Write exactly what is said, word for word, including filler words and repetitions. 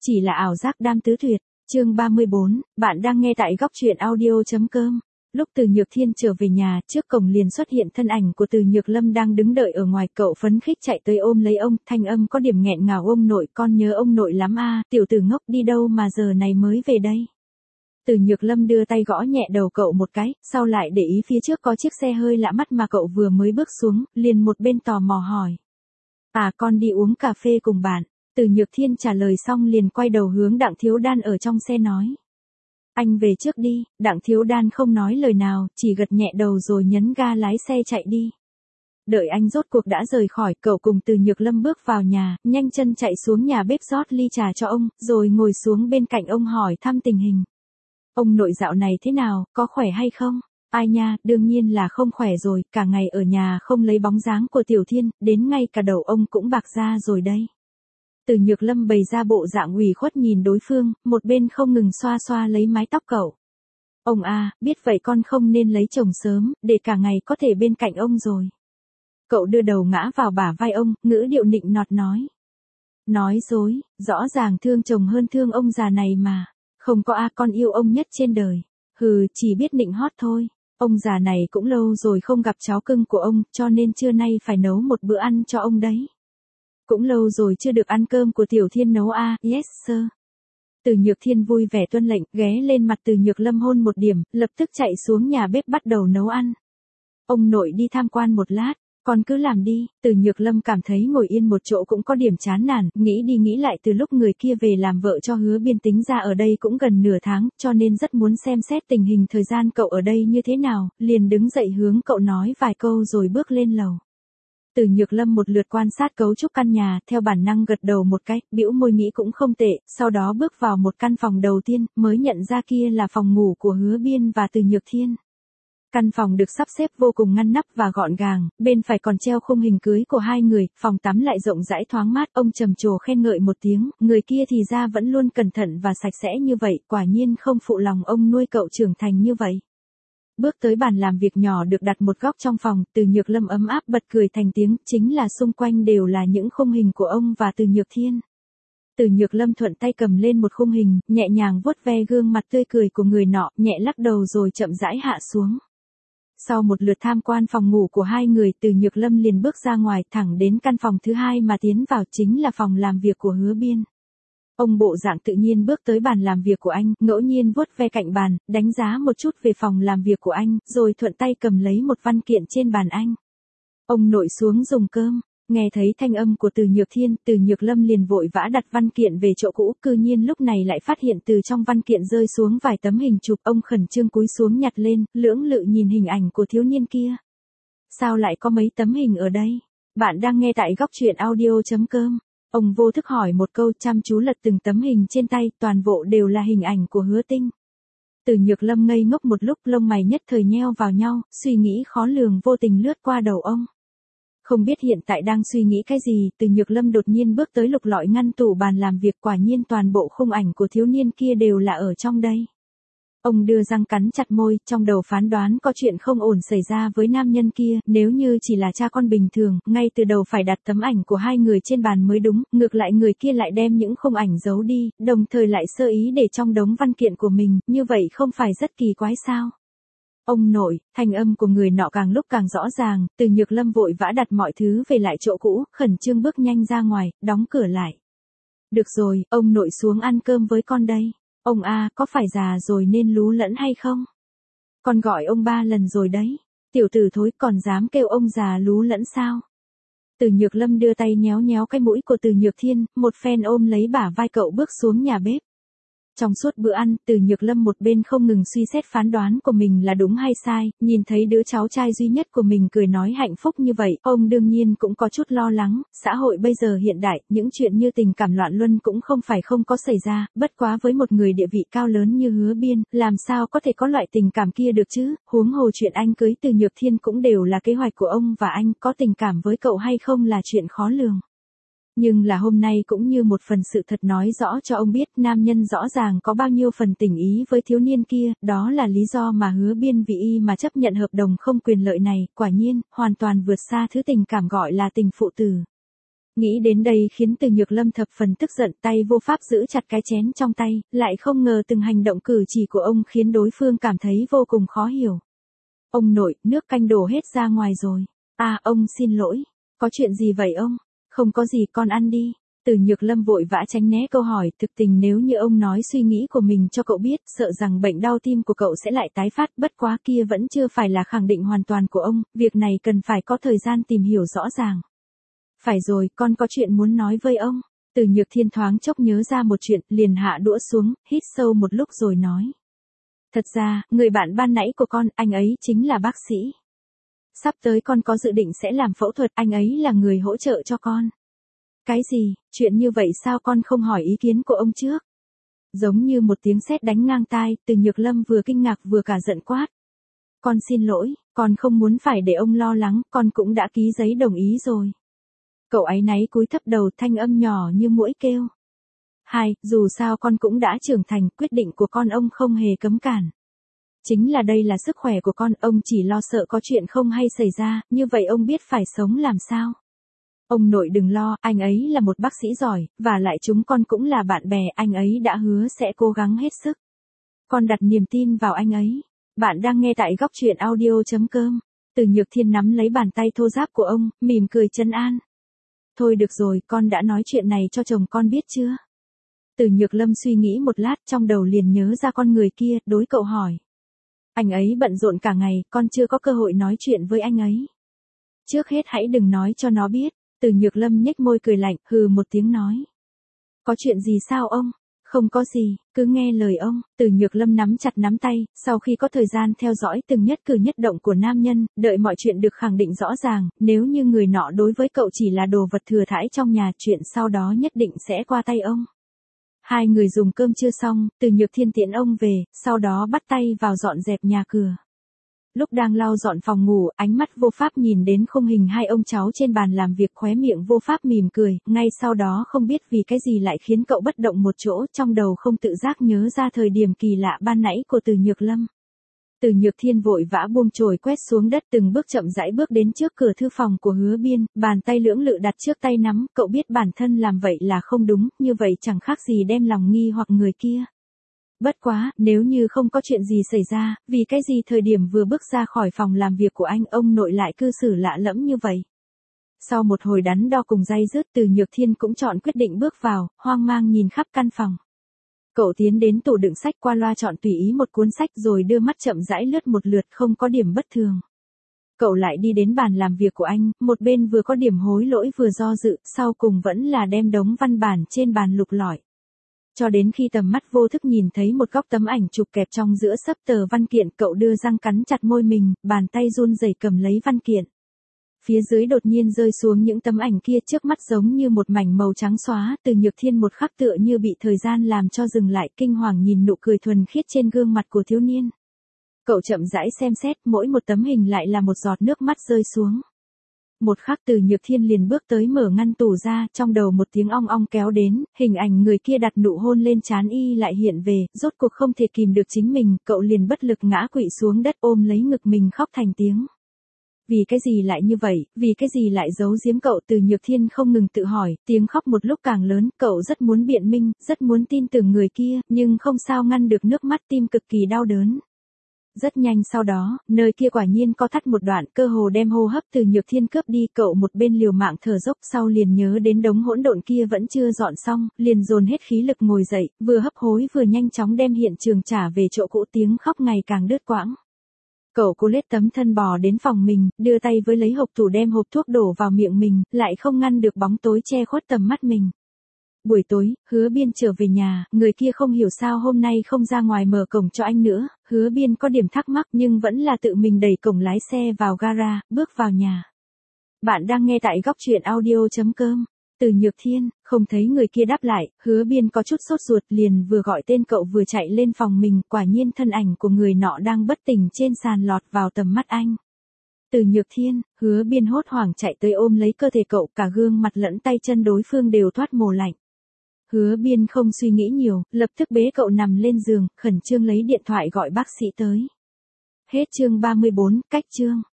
chỉ là ảo giác đam tứ tuyệt. Chương ba mươi bốn, bạn đang nghe tại góc truyện audio.com. Lúc Từ Nhược Thiên trở về nhà, trước cổng liền xuất hiện thân ảnh của Từ Nhược Lâm đang đứng đợi ở ngoài, cậu phấn khích chạy tới ôm lấy ông, thanh âm có điểm nghẹn ngào: "Ông nội, con nhớ ông nội lắm a, tiểu tử ngốc đi đâu mà giờ này mới về đây?" Từ Nhược Lâm đưa tay gõ nhẹ đầu cậu một cái, sau lại để ý phía trước có chiếc xe hơi lạ mắt mà cậu vừa mới bước xuống, liền một bên tò mò hỏi: "À, con đi uống cà phê cùng bạn." Từ Nhược Thiên trả lời xong liền quay đầu hướng Đặng Thiếu Đan ở trong xe nói: "Anh về trước đi." Đặng Thiếu Đan không nói lời nào, chỉ gật nhẹ đầu rồi nhấn ga lái xe chạy đi. Đợi anh rốt cuộc đã rời khỏi, cậu cùng Từ Nhược Lâm bước vào nhà, nhanh chân chạy xuống nhà bếp rót ly trà cho ông, rồi ngồi xuống bên cạnh ông hỏi thăm tình hình. "Ông nội dạo này thế nào, có khỏe hay không?" "Ai nha, đương nhiên là không khỏe rồi, cả ngày ở nhà không lấy bóng dáng của Tiểu Thiên, đến ngay cả đầu ông cũng bạc ra rồi đây." Từ Nhược Lâm bày ra bộ dạng ủy khuất nhìn đối phương, một bên không ngừng xoa xoa lấy mái tóc cậu. "Ông à, biết vậy con không nên lấy chồng sớm, để cả ngày có thể bên cạnh ông rồi." Cậu đưa đầu ngã vào bả vai ông, ngữ điệu nịnh nọt nói. "Nói dối, rõ ràng thương chồng hơn thương ông già này mà." "Không có a, con yêu ông nhất trên đời." "Hừ, chỉ biết nịnh hót thôi. Ông già này cũng lâu rồi không gặp cháu cưng của ông, cho nên trưa nay phải nấu một bữa ăn cho ông đấy." "Cũng lâu rồi chưa được ăn cơm của Tiểu Thiên nấu a." "Yes sir." Từ Nhược Thiên vui vẻ tuân lệnh, ghé lên mặt Từ Nhược Lâm hôn một điểm, lập tức chạy xuống nhà bếp bắt đầu nấu ăn. "Ông nội đi tham quan một lát, con cứ làm đi." Từ Nhược Lâm cảm thấy ngồi yên một chỗ cũng có điểm chán nản, nghĩ đi nghĩ lại từ lúc người kia về làm vợ cho Hứa Biên tính ra ở đây cũng gần nửa tháng, cho nên rất muốn xem xét tình hình thời gian cậu ở đây như thế nào, liền đứng dậy hướng cậu nói vài câu rồi bước lên lầu. Từ Nhược Lâm một lượt quan sát cấu trúc căn nhà, theo bản năng gật đầu một cái, bĩu môi nghĩ cũng không tệ, sau đó bước vào một căn phòng đầu tiên, mới nhận ra kia là phòng ngủ của Hứa Biên và Từ Nhược Thiên. Căn phòng được sắp xếp vô cùng ngăn nắp và gọn gàng, bên phải còn treo khung hình cưới của hai người, phòng tắm lại rộng rãi thoáng mát, ông trầm trồ khen ngợi một tiếng, người kia thì ra vẫn luôn cẩn thận và sạch sẽ như vậy, quả nhiên không phụ lòng ông nuôi cậu trưởng thành như vậy. Bước tới bàn làm việc nhỏ được đặt một góc trong phòng, Từ Nhược Lâm ấm áp bật cười thành tiếng, chính là xung quanh đều là những khung hình của ông và Từ Nhược Thiên. Từ Nhược Lâm thuận tay cầm lên một khung hình, nhẹ nhàng vuốt ve gương mặt tươi cười của người nọ, nhẹ lắc đầu rồi chậm rãi hạ xuống. Sau một lượt tham quan phòng ngủ của hai người, Từ Nhược Lâm liền bước ra ngoài, thẳng đến căn phòng thứ hai mà tiến vào, chính là phòng làm việc của Hứa Biên. Ông bộ dạng tự nhiên bước tới bàn làm việc của anh, ngẫu nhiên vuốt ve cạnh bàn, đánh giá một chút về phòng làm việc của anh, rồi thuận tay cầm lấy một văn kiện trên bàn anh. "Ông nội xuống dùng cơm." Nghe thấy thanh âm của Từ Nhược Thiên, Từ Nhược Lâm liền vội vã đặt văn kiện về chỗ cũ, cư nhiên lúc này lại phát hiện từ trong văn kiện rơi xuống vài tấm hình chụp, ông khẩn trương cúi xuống nhặt lên, lưỡng lự nhìn hình ảnh của thiếu niên kia. "Sao lại có mấy tấm hình ở đây?" Bạn đang nghe tại góc truyện audio.com. Ông vô thức hỏi một câu, chăm chú lật từng tấm hình trên tay, toàn bộ đều là hình ảnh của Hứa Tinh. Từ Nhược Lâm ngây ngốc một lúc, lông mày nhất thời nheo vào nhau, suy nghĩ khó lường vô tình lướt qua đầu ông. Không biết hiện tại đang suy nghĩ cái gì, Từ Nhược Lâm đột nhiên bước tới lục lọi ngăn tủ bàn làm việc, quả nhiên toàn bộ khung ảnh của thiếu niên kia đều là ở trong đây. Ông đưa răng cắn chặt môi, trong đầu phán đoán có chuyện không ổn xảy ra với nam nhân kia, nếu như chỉ là cha con bình thường, ngay từ đầu phải đặt tấm ảnh của hai người trên bàn mới đúng, ngược lại người kia lại đem những khung ảnh giấu đi, đồng thời lại sơ ý để trong đống văn kiện của mình, như vậy không phải rất kỳ quái sao? "Ông nội." Thanh âm của người nọ càng lúc càng rõ ràng, Từ Nhược Lâm vội vã đặt mọi thứ về lại chỗ cũ, khẩn trương bước nhanh ra ngoài, đóng cửa lại. "Được rồi, ông nội xuống ăn cơm với con đây." "Ông a, có phải già rồi nên lú lẫn hay không? Con gọi ông ba lần rồi đấy." "Tiểu tử thối, còn dám kêu ông già lú lẫn sao?" Từ Nhược Lâm đưa tay nhéo nhéo cái mũi của Từ Nhược Thiên, một phen ôm lấy bả vai cậu bước xuống nhà bếp. Trong suốt bữa ăn, Từ Nhược Lâm một bên không ngừng suy xét phán đoán của mình là đúng hay sai, nhìn thấy đứa cháu trai duy nhất của mình cười nói hạnh phúc như vậy, ông đương nhiên cũng có chút lo lắng, xã hội bây giờ hiện đại, những chuyện như tình cảm loạn luân cũng không phải không có xảy ra, bất quá với một người địa vị cao lớn như Hứa Biên, làm sao có thể có loại tình cảm kia được chứ, huống hồ chuyện anh cưới Từ Nhược Thiên cũng đều là kế hoạch của ông và anh, có tình cảm với cậu hay không là chuyện khó lường. Nhưng là hôm nay cũng như một phần sự thật nói rõ cho ông biết nam nhân rõ ràng có bao nhiêu phần tình ý với thiếu niên kia, đó là lý do mà Hứa Biên vì y mà chấp nhận hợp đồng không quyền lợi này, quả nhiên, hoàn toàn vượt xa thứ tình cảm gọi là tình phụ tử. Nghĩ đến đây khiến Từ Nhược Lâm thập phần tức giận, tay vô pháp giữ chặt cái chén trong tay, lại không ngờ từng hành động cử chỉ của ông khiến đối phương cảm thấy vô cùng khó hiểu. Ông nội, nước canh đổ hết ra ngoài rồi. À, ông xin lỗi. Có chuyện gì vậy ông? Không có gì, con ăn đi. Từ Nhược Lâm vội vã tránh né câu hỏi, thực tình nếu như ông nói suy nghĩ của mình cho cậu biết, sợ rằng bệnh đau tim của cậu sẽ lại tái phát, bất quá kia vẫn chưa phải là khẳng định hoàn toàn của ông, việc này cần phải có thời gian tìm hiểu rõ ràng. Phải rồi, con có chuyện muốn nói với ông. Từ Nhược Thiên thoáng chốc nhớ ra một chuyện, liền hạ đũa xuống, hít sâu một lúc rồi nói. Thật ra, người bạn ban nãy của con, anh ấy chính là bác sĩ. Sắp tới con có dự định sẽ làm phẫu thuật, anh ấy là người hỗ trợ cho con. Cái gì, chuyện như vậy sao con không hỏi ý kiến của ông trước? Giống như một tiếng sét đánh ngang tai, Từ Nhược Lâm vừa kinh ngạc vừa cả giận quát. Con xin lỗi, con không muốn phải để ông lo lắng, con cũng đã ký giấy đồng ý rồi. Cậu áy náy cúi thấp đầu, thanh âm nhỏ như muỗi kêu. Hai, dù sao con cũng đã trưởng thành, quyết định của con ông không hề cấm cản. Chính là đây là sức khỏe của con, ông chỉ lo sợ có chuyện không hay xảy ra, như vậy ông biết phải sống làm sao. Ông nội đừng lo, anh ấy là một bác sĩ giỏi, và lại chúng con cũng là bạn bè, anh ấy đã hứa sẽ cố gắng hết sức. Con đặt niềm tin vào anh ấy. Bạn đang nghe tại góc truyện audio chấm com. Từ Nhược Thiên nắm lấy bàn tay thô ráp của ông, mỉm cười trấn an. Thôi được rồi, con đã nói chuyện này cho chồng con biết chưa? Từ Nhược Lâm suy nghĩ một lát, trong đầu liền nhớ ra con người kia, đối cậu hỏi. Anh ấy bận rộn cả ngày, con chưa có cơ hội nói chuyện với anh ấy. Trước hết hãy đừng nói cho nó biết. Từ Nhược Lâm nhếch môi cười lạnh, hừ một tiếng nói. Có chuyện gì sao ông? Không có gì, cứ nghe lời ông. Từ Nhược Lâm nắm chặt nắm tay, sau khi có thời gian theo dõi từng nhất cử nhất động của nam nhân, đợi mọi chuyện được khẳng định rõ ràng, nếu như người nọ đối với cậu chỉ là đồ vật thừa thãi trong nhà, chuyện sau đó nhất định sẽ qua tay ông. Hai người dùng cơm trưa xong, Từ Nhược Thiên tiễn ông về, sau đó bắt tay vào dọn dẹp nhà cửa. Lúc đang lau dọn phòng ngủ, ánh mắt vô pháp nhìn đến khung hình hai ông cháu trên bàn làm việc, khóe miệng vô pháp mỉm cười, ngay sau đó không biết vì cái gì lại khiến cậu bất động một chỗ, trong đầu không tự giác nhớ ra thời điểm kỳ lạ ban nãy của Từ Nhược Lâm. Từ Nhược Thiên vội vã buông chổi quét xuống đất, từng bước chậm rãi bước đến trước cửa thư phòng của Hứa Biên, bàn tay lưỡng lự đặt trước tay nắm, cậu biết bản thân làm vậy là không đúng, như vậy chẳng khác gì đem lòng nghi hoặc người kia. Bất quá, nếu như không có chuyện gì xảy ra, vì cái gì thời điểm vừa bước ra khỏi phòng làm việc của anh, ông nội lại cư xử lạ lẫm như vậy. Sau một hồi đắn đo cùng day dứt, Từ Nhược Thiên cũng chọn quyết định bước vào, hoang mang nhìn khắp căn phòng. Cậu tiến đến tủ đựng sách, qua loa chọn tùy ý một cuốn sách rồi đưa mắt chậm rãi lướt một lượt, không có điểm bất thường. Cậu lại đi đến bàn làm việc của anh, một bên vừa có điểm hối lỗi vừa do dự, sau cùng vẫn là đem đống văn bản trên bàn lục lọi. Cho đến khi tầm mắt vô thức nhìn thấy một góc tấm ảnh chụp kẹp trong giữa xấp tờ văn kiện, cậu đưa răng cắn chặt môi mình, bàn tay run rẩy cầm lấy văn kiện. Phía dưới đột nhiên rơi xuống những tấm ảnh kia, trước mắt giống như một mảnh màu trắng xóa, Từ Nhược Thiên một khắc tựa như bị thời gian làm cho dừng lại, kinh hoàng nhìn nụ cười thuần khiết trên gương mặt của thiếu niên. Cậu chậm rãi xem xét, mỗi một tấm hình lại là một giọt nước mắt rơi xuống. Một khắc Từ Nhược Thiên liền bước tới mở ngăn tủ ra, trong đầu một tiếng ong ong kéo đến, hình ảnh người kia đặt nụ hôn lên trán y lại hiện về, rốt cuộc không thể kìm được chính mình, cậu liền bất lực ngã quỵ xuống đất ôm lấy ngực mình khóc thành tiếng. Vì cái gì lại như vậy, vì cái gì lại giấu giếm cậu? Từ Nhược Thiên không ngừng tự hỏi, tiếng khóc một lúc càng lớn, cậu rất muốn biện minh, rất muốn tin tưởng người kia, nhưng không sao ngăn được nước mắt, tim cực kỳ đau đớn. Rất nhanh sau đó, nơi kia quả nhiên co thắt một đoạn, cơ hồ đem hô hấp Từ Nhược Thiên cướp đi, cậu một bên liều mạng thở dốc, sau liền nhớ đến đống hỗn độn kia vẫn chưa dọn xong, liền dồn hết khí lực ngồi dậy, vừa hấp hối vừa nhanh chóng đem hiện trường trả về chỗ cũ, tiếng khóc ngày càng đứt quãng. Cậu cố lết tấm thân bò đến phòng mình, đưa tay với lấy hộp tủ đem hộp thuốc đổ vào miệng mình, lại không ngăn được bóng tối che khuất tầm mắt mình. Buổi tối, Hứa Biên trở về nhà, người kia không hiểu sao hôm nay không ra ngoài mở cổng cho anh nữa, Hứa Biên có điểm thắc mắc nhưng vẫn là tự mình đẩy cổng lái xe vào gara, bước vào nhà. Bạn đang nghe tại góc truyện audio chấm com. Từ Nhược Thiên, không thấy người kia đáp lại, Hứa Biên có chút sốt ruột, liền vừa gọi tên cậu vừa chạy lên phòng mình, quả nhiên thân ảnh của người nọ đang bất tỉnh trên sàn lọt vào tầm mắt anh. Từ Nhược Thiên, Hứa Biên hốt hoảng chạy tới ôm lấy cơ thể cậu, cả gương mặt lẫn tay chân đối phương đều toát mồ lạnh. Hứa Biên không suy nghĩ nhiều, lập tức bế cậu nằm lên giường, khẩn trương lấy điện thoại gọi bác sĩ tới. Hết chương ba mươi bốn, cách chương.